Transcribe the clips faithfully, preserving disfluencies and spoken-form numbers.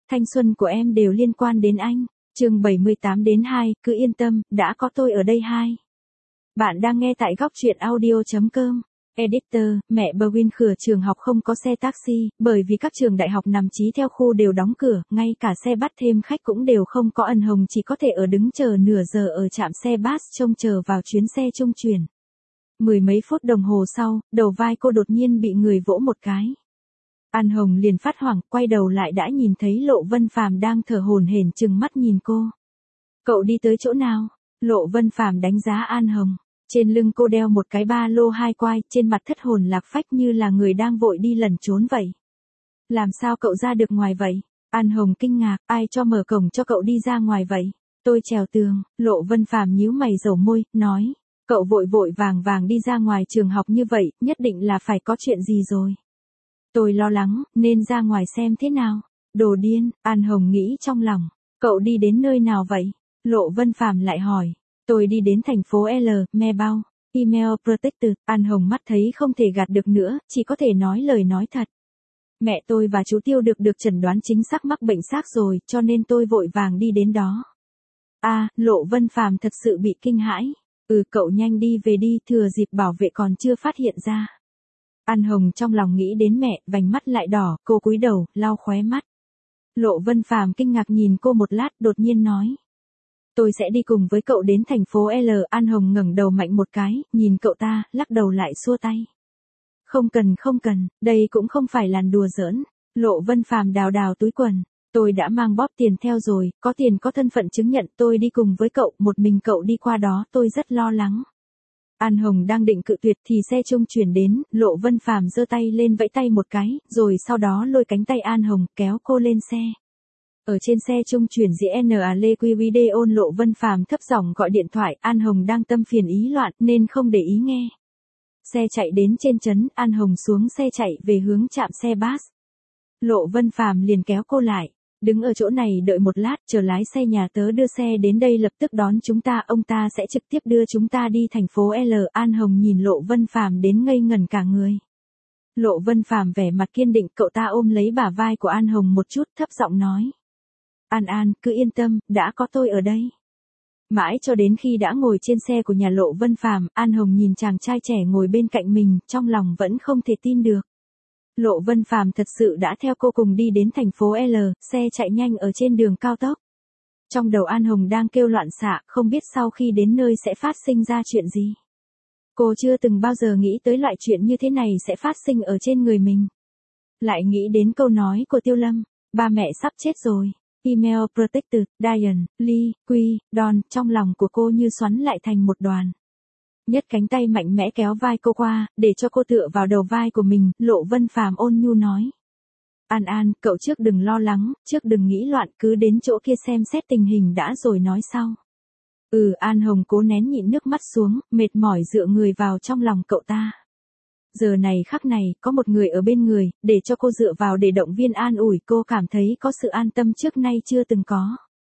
Thanh xuân của em đều liên quan đến anh. Chương bảy mươi tám đến hai, cứ yên tâm, đã có tôi ở đây hai. Bạn đang nghe tại góc truyện audio chấm com. Editor, mẹ Berwin khửa trường học không có xe taxi, bởi vì các trường đại học nằm chí theo khu đều đóng cửa, ngay cả xe bắt thêm khách cũng đều không có. Ân Hồng chỉ có thể ở đứng chờ nửa giờ ở trạm xe bus trông chờ vào chuyến xe trung chuyển. Mười mấy phút đồng hồ sau, đầu vai cô đột nhiên bị người vỗ một cái. An Hồng liền phát hoảng, quay đầu lại đã nhìn thấy Lộ Vân Phàm đang thở hổn hển trừng mắt nhìn cô. Cậu đi tới chỗ nào? Lộ Vân Phàm đánh giá An Hồng. Trên lưng cô đeo một cái ba lô hai quai, trên mặt thất hồn lạc phách như là người đang vội đi lẩn trốn vậy. Làm sao cậu ra được ngoài vậy? An Hồng kinh ngạc, ai cho mở cổng cho cậu đi ra ngoài vậy? Tôi trèo tường. Lộ Vân Phàm nhíu mày dầu môi, nói. Cậu vội vội vàng vàng đi ra ngoài trường học như vậy, nhất định là phải có chuyện gì rồi. Tôi lo lắng, nên ra ngoài xem thế nào. Đồ điên, An Hồng nghĩ trong lòng. Cậu đi đến nơi nào vậy? Lộ Vân Phàm lại hỏi. Tôi đi đến thành phố L, Melbourne. Email Protected. An Hồng mắt thấy không thể gạt được nữa, chỉ có thể nói lời nói thật. Mẹ tôi và chú Tiêu được được chẩn đoán chính xác mắc bệnh xác rồi, cho nên tôi vội vàng đi đến đó. À, Lộ Vân Phàm thật sự bị kinh hãi. Ừ, cậu nhanh đi về đi, thừa dịp bảo vệ còn chưa phát hiện ra. An Hồng trong lòng nghĩ đến mẹ, vành mắt lại đỏ, cô cúi đầu, lau khóe mắt. Lộ Vân Phàm kinh ngạc nhìn cô một lát, đột nhiên nói. Tôi sẽ đi cùng với cậu đến thành phố L. An Hồng ngẩng đầu mạnh một cái, nhìn cậu ta, lắc đầu lại xua tay. Không cần không cần, đây cũng không phải làn đùa giỡn. Lộ Vân Phàm đào đào túi quần. Tôi đã mang bóp tiền theo rồi, có tiền có thân phận chứng nhận, tôi đi cùng với cậu, một mình cậu đi qua đó, tôi rất lo lắng. An Hồng đang định cự tuyệt thì xe trung chuyển đến, Lộ Vân Phàm giơ tay lên vẫy tay một cái, rồi sau đó lôi cánh tay An Hồng, kéo cô lên xe. Ở trên xe trung chuyển diễn a lê quy video, Lộ Vân Phàm thấp giọng gọi điện thoại, An Hồng đang tâm phiền ý loạn nên không để ý nghe. Xe chạy đến trên trấn, An Hồng xuống xe chạy về hướng trạm xe bus. Lộ Vân Phàm liền kéo cô lại. Đứng ở chỗ này đợi một lát, chờ lái xe nhà tớ đưa xe đến đây lập tức đón chúng ta, ông ta sẽ trực tiếp đưa chúng ta đi thành phố L. An Hồng nhìn Lộ Vân Phàm đến ngây ngẩn cả người. Lộ Vân Phàm vẻ mặt kiên định, cậu ta ôm lấy bả vai của An Hồng một chút, thấp giọng nói. An An, cứ yên tâm, đã có tôi ở đây. Mãi cho đến khi đã ngồi trên xe của nhà Lộ Vân Phàm, An Hồng nhìn chàng trai trẻ ngồi bên cạnh mình, trong lòng vẫn không thể tin được. Lộ Vân Phàm thật sự đã theo cô cùng đi đến thành phố L, xe chạy nhanh ở trên đường cao tốc. Trong đầu An Hồng đang kêu loạn xạ, không biết sau khi đến nơi sẽ phát sinh ra chuyện gì. Cô chưa từng bao giờ nghĩ tới loại chuyện như thế này sẽ phát sinh ở trên người mình. Lại nghĩ đến câu nói của Tiêu Lâm, ba mẹ sắp chết rồi. Email Protected, Diane, Lee, Quy, Don, trong lòng của cô như xoắn lại thành một đoàn. Nhất cánh tay mạnh mẽ kéo vai cô qua, để cho cô tựa vào đầu vai của mình, Lộ Vân Phàm ôn nhu nói. An An, cậu trước đừng lo lắng, trước đừng nghĩ loạn, cứ đến chỗ kia xem xét tình hình đã rồi nói sau. Ừ, An Hồng cố nén nhịn nước mắt xuống, mệt mỏi dựa người vào trong lòng cậu ta. Giờ này khắc này, có một người ở bên người, để cho cô dựa vào để động viên an ủi, cô cảm thấy có sự an tâm trước nay chưa từng có.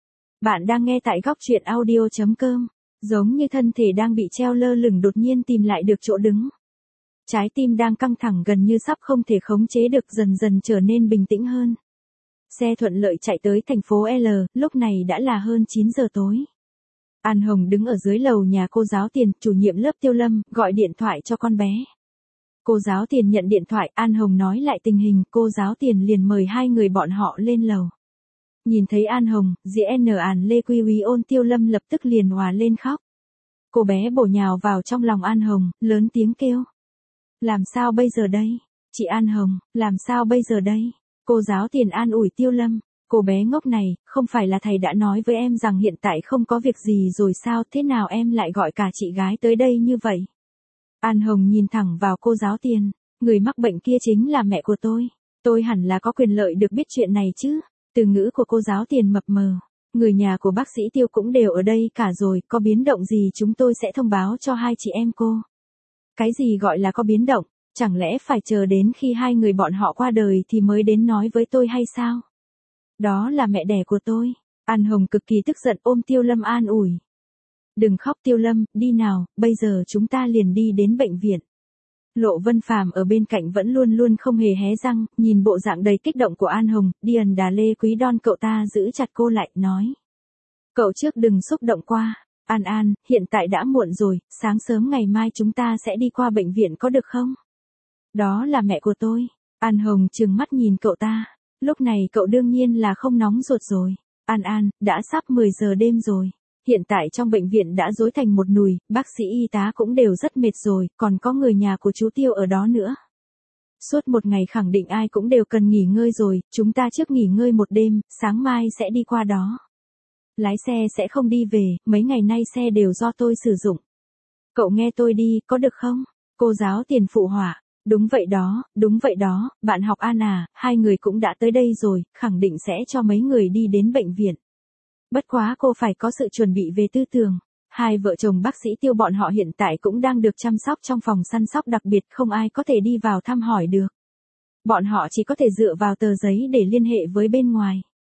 Bạn đang nghe tại góc truyện audio chấm com. Giống như thân thể đang bị treo lơ lửng đột nhiên tìm lại được chỗ đứng. Trái tim đang căng thẳng gần như sắp không thể khống chế được dần dần trở nên bình tĩnh hơn. Xe thuận lợi chạy tới thành phố L, lúc này đã là hơn chín giờ tối. An Hồng đứng ở dưới lầu nhà cô giáo Tiền, chủ nhiệm lớp Tiêu Lâm, gọi điện thoại cho con bé. Cô giáo Tiền nhận điện thoại, An Hồng nói lại tình hình, cô giáo Tiền liền mời hai người bọn họ lên lầu. Nhìn thấy An Hồng, diễn An Lê Quy Quý ôn Tiêu Lâm lập tức liền hòa lên khóc. Cô bé bổ nhào vào trong lòng An Hồng, lớn tiếng kêu. Làm sao bây giờ đây? Chị An Hồng, làm sao bây giờ đây? Cô giáo Tiền an ủi Tiêu Lâm. Cô bé ngốc này, không phải là thầy đã nói với em rằng hiện tại không có việc gì rồi sao, thế nào em lại gọi cả chị gái tới đây như vậy? An Hồng nhìn thẳng vào cô giáo Tiền. Người mắc bệnh kia chính là mẹ của tôi. Tôi hẳn là có quyền lợi được biết chuyện này chứ. Từ ngữ của cô giáo Tiền mập mờ. Người nhà của bác sĩ Tiêu cũng đều ở đây cả rồi, có biến động gì chúng tôi sẽ thông báo cho hai chị em cô. Cái gì gọi là có biến động, chẳng lẽ phải chờ đến khi hai người bọn họ qua đời thì mới đến nói với tôi hay sao? Đó là mẹ đẻ của tôi. An Hồng cực kỳ tức giận ôm Tiêu Lâm an ủi. Đừng khóc Tiêu Lâm, đi nào, bây giờ chúng ta liền đi đến bệnh viện. Lộ Vân Phàm ở bên cạnh vẫn luôn luôn không hề hé răng, nhìn bộ dạng đầy kích động của An Hồng, điền đà lê quý đon cậu ta giữ chặt cô lại, nói. Cậu trước đừng xúc động qua. An An, hiện tại đã muộn rồi, sáng sớm ngày mai chúng ta sẽ đi qua bệnh viện có được không? Đó là mẹ của tôi. An Hồng trừng mắt nhìn cậu ta. Lúc này cậu đương nhiên là không nóng ruột rồi. An An, đã sắp mười giờ đêm rồi. Hiện tại trong bệnh viện đã rối thành một nùi, bác sĩ y tá cũng đều rất mệt rồi, còn có người nhà của chú Tiêu ở đó nữa. Suốt một ngày khẳng định ai cũng đều cần nghỉ ngơi rồi, chúng ta trước nghỉ ngơi một đêm, sáng mai sẽ đi qua đó. Lái xe sẽ không đi về, mấy ngày nay xe đều do tôi sử dụng. Cậu nghe tôi đi, có được không? Cô giáo Tiền phụ họa. Đúng vậy đó, đúng vậy đó, bạn học An à, hai người cũng đã tới đây rồi, khẳng định sẽ cho mấy người đi đến bệnh viện. Bất quá cô phải có sự chuẩn bị về tư tưởng. Hai vợ chồng bác sĩ Tiêu bọn họ hiện tại cũng đang được chăm sóc trong phòng săn sóc đặc biệt, không ai có thể đi vào thăm hỏi được. Bọn họ chỉ có thể dựa vào tờ giấy để liên hệ với bên ngoài.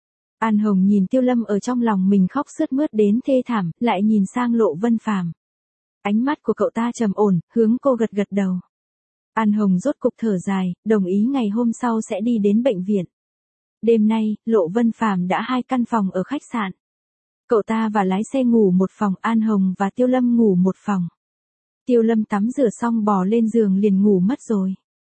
An Hồng nhìn Tiêu Lâm ở trong lòng mình khóc sướt mướt đến thê thảm, lại nhìn sang Lộ Vân Phàm. Ánh mắt của cậu ta trầm ổn, hướng cô gật gật đầu. An Hồng rốt cục thở dài, đồng ý ngày hôm sau sẽ đi đến bệnh viện. Đêm nay, Lộ Vân Phàm đã hai căn phòng ở khách sạn. Cậu ta và lái xe ngủ một phòng, An Hồng và Tiêu Lâm ngủ một phòng. Tiêu Lâm tắm rửa xong bò lên giường liền ngủ mất rồi.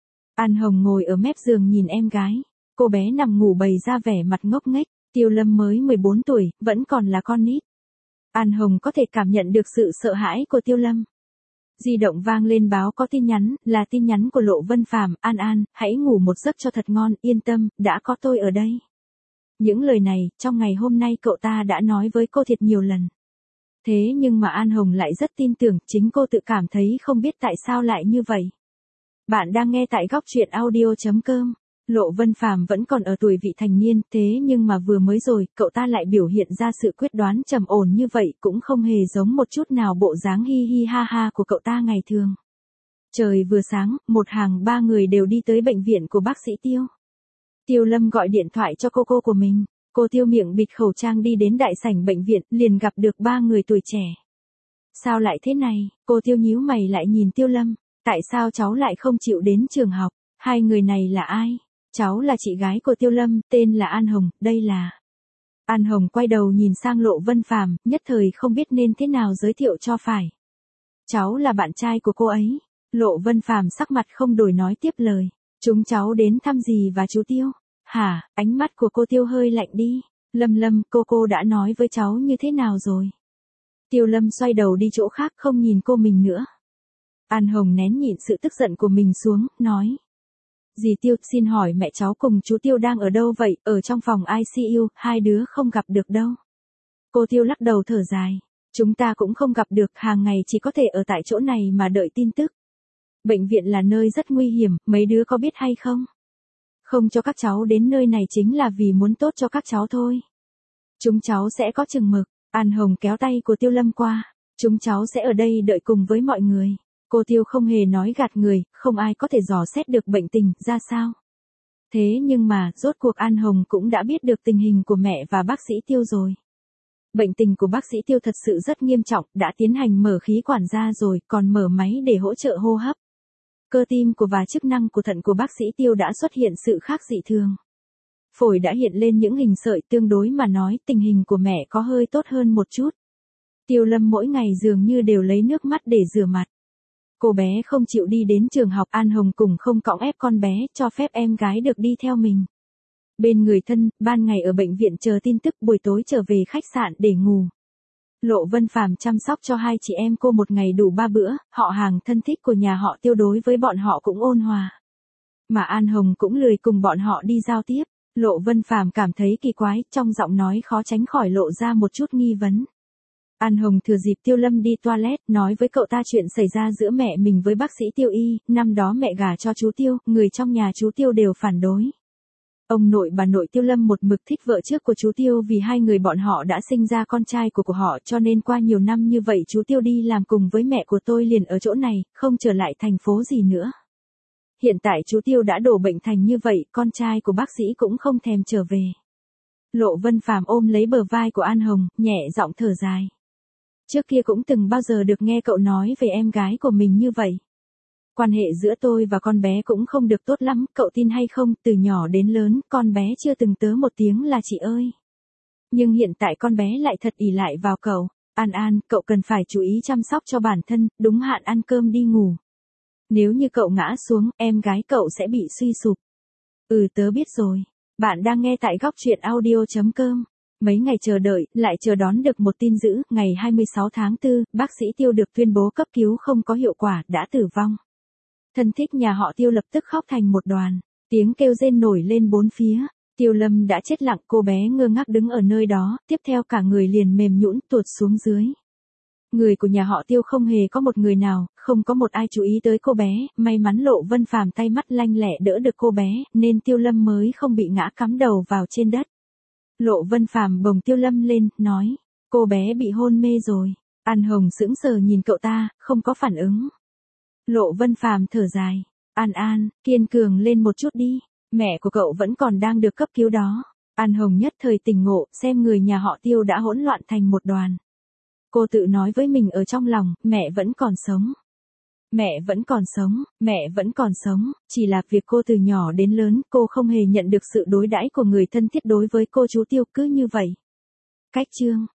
An Hồng ngồi ở mép giường nhìn em gái. Cô bé nằm ngủ bày ra vẻ mặt ngốc nghếch. Tiêu Lâm mới mười bốn tuổi, vẫn còn là con nít. An Hồng có thể cảm nhận được sự sợ hãi của Tiêu Lâm. Di động vang lên báo có tin nhắn, là tin nhắn của Lộ Vân Phàm. An An, hãy ngủ một giấc cho thật ngon, yên tâm, đã có tôi ở đây. Những lời này, trong ngày hôm nay cậu ta đã nói với cô thiệt nhiều lần. Thế nhưng mà An Hồng lại rất tin tưởng, chính cô tự cảm thấy không biết tại sao lại như vậy. Bạn đang nghe tại góc truyện audio chấm com. Lộ Vân Phàm vẫn còn ở tuổi vị thành niên, thế nhưng mà vừa mới rồi, cậu ta lại biểu hiện ra sự quyết đoán trầm ổn như vậy, cũng không hề giống một chút nào bộ dáng hi hi ha ha của cậu ta ngày thường. Trời vừa sáng, một hàng ba người đều đi tới bệnh viện của bác sĩ Tiêu. Tiêu Lâm gọi điện thoại cho cô cô của mình. Cô Tiêu miệng bịt khẩu trang đi đến đại sảnh bệnh viện, liền gặp được ba người tuổi trẻ. Sao lại thế này? Cô Tiêu nhíu mày lại nhìn Tiêu Lâm. Tại sao cháu lại không chịu đến trường học? Hai người này là ai? Cháu là chị gái của Tiêu Lâm, tên là An Hồng, đây là... An Hồng quay đầu nhìn sang Lộ Vân Phàm, nhất thời không biết nên thế nào giới thiệu cho phải. Cháu là bạn trai của cô ấy. Lộ Vân Phàm sắc mặt không đổi nói tiếp lời. Chúng cháu đến thăm dì và chú Tiêu. Hả, ánh mắt của cô Tiêu hơi lạnh đi. Lâm Lâm, cô cô đã nói với cháu như thế nào rồi? Tiêu Lâm xoay đầu đi chỗ khác không nhìn cô mình nữa. An Hồng nén nhịn sự tức giận của mình xuống, nói. Dì Tiêu, xin hỏi mẹ cháu cùng chú Tiêu đang ở đâu vậy? Ở trong phòng i xê u, hai đứa không gặp được đâu. Cô Tiêu lắc đầu thở dài. Chúng ta cũng không gặp được, hàng ngày chỉ có thể ở tại chỗ này mà đợi tin tức. Bệnh viện là nơi rất nguy hiểm, mấy đứa có biết hay không? Không cho các cháu đến nơi này chính là vì muốn tốt cho các cháu thôi. Chúng cháu sẽ có chừng mực. An Hồng kéo tay của Tiêu Lâm qua. Chúng cháu sẽ ở đây đợi cùng với mọi người. Cô Tiêu không hề nói gạt người, không ai có thể dò xét được bệnh tình ra sao. Thế nhưng mà, rốt cuộc An Hồng cũng đã biết được tình hình của mẹ và bác sĩ Tiêu rồi. Bệnh tình của bác sĩ Tiêu thật sự rất nghiêm trọng, đã tiến hành mở khí quản ra rồi, còn mở máy để hỗ trợ hô hấp. Cơ tim của và chức năng của thận của bác sĩ Tiêu đã xuất hiện sự khác dị thường. Phổi đã hiện lên những hình sợi, tương đối mà nói, tình hình của mẹ có hơi tốt hơn một chút. Tiêu Lâm mỗi ngày dường như đều lấy nước mắt để rửa mặt. Cô bé không chịu đi đến trường học, An Hồng cùng không cõng ép con bé, cho phép em gái được đi theo mình. Bên người thân, ban ngày ở bệnh viện chờ tin tức, buổi tối trở về khách sạn để ngủ. Lộ Vân Phàm chăm sóc cho hai chị em cô một ngày đủ ba bữa, họ hàng thân thích của nhà họ Tiêu đối với bọn họ cũng ôn hòa. Mà An Hồng cũng lười cùng bọn họ đi giao tiếp. Lộ Vân Phàm cảm thấy kỳ quái, trong giọng nói khó tránh khỏi lộ ra một chút nghi vấn. An Hồng thừa dịp Tiêu Lâm đi toilet, nói với cậu ta chuyện xảy ra giữa mẹ mình với bác sĩ Tiêu Y, năm đó mẹ gả cho chú Tiêu, người trong nhà chú Tiêu đều phản đối. Ông nội bà nội Tiêu Lâm một mực thích vợ trước của chú Tiêu vì hai người bọn họ đã sinh ra con trai của của họ, cho nên qua nhiều năm như vậy chú Tiêu đi làm cùng với mẹ của tôi liền ở chỗ này, không trở lại thành phố gì nữa. Hiện tại chú Tiêu đã đổ bệnh thành như vậy, con trai của bác sĩ cũng không thèm trở về. Lộ Vân Phàm ôm lấy bờ vai của An Hồng, nhẹ giọng thở dài. Trước kia cũng từng bao giờ được nghe cậu nói về em gái của mình như vậy. Quan hệ giữa tôi và con bé cũng không được tốt lắm, cậu tin hay không, từ nhỏ đến lớn, con bé chưa từng tớ một tiếng là chị ơi. Nhưng hiện tại con bé lại thật ỷ lại vào cậu. An An, cậu cần phải chú ý chăm sóc cho bản thân, đúng hạn ăn cơm đi ngủ. Nếu như cậu ngã xuống, em gái cậu sẽ bị suy sụp. Ừ tớ biết rồi. Bạn đang nghe tại góc truyện audio chấm com. Mấy ngày chờ đợi, lại chờ đón được một tin dữ, ngày hai mươi sáu tháng tư, bác sĩ Tiêu được tuyên bố cấp cứu không có hiệu quả, đã tử vong. Thân thích nhà họ Tiêu lập tức khóc thành một đoàn, tiếng kêu rên nổi lên bốn phía. Tiêu Lâm đã chết lặng, cô bé ngơ ngác đứng ở nơi đó, tiếp theo cả người liền mềm nhũn tuột xuống dưới. Người của nhà họ Tiêu không hề có một người nào, không có một ai chú ý tới cô bé, may mắn Lộ Vân Phàm tay mắt lanh lẹ đỡ được cô bé, nên Tiêu Lâm mới không bị ngã cắm đầu vào trên đất. Lộ Vân Phàm bồng Tiêu Lâm lên, nói, cô bé bị hôn mê rồi. An Hồng sững sờ nhìn cậu ta, không có phản ứng. Lộ Vân Phàm thở dài, An An, kiên cường lên một chút đi, mẹ của cậu vẫn còn đang được cấp cứu đó. An Hồng nhất thời tỉnh ngộ, xem người nhà họ Tiêu đã hỗn loạn thành một đoàn. Cô tự nói với mình ở trong lòng, mẹ vẫn còn sống. Mẹ vẫn còn sống, mẹ vẫn còn sống, chỉ là việc cô từ nhỏ đến lớn, cô không hề nhận được sự đối đãi của người thân thiết đối với cô chú Tiêu, cứ như vậy. Cách chương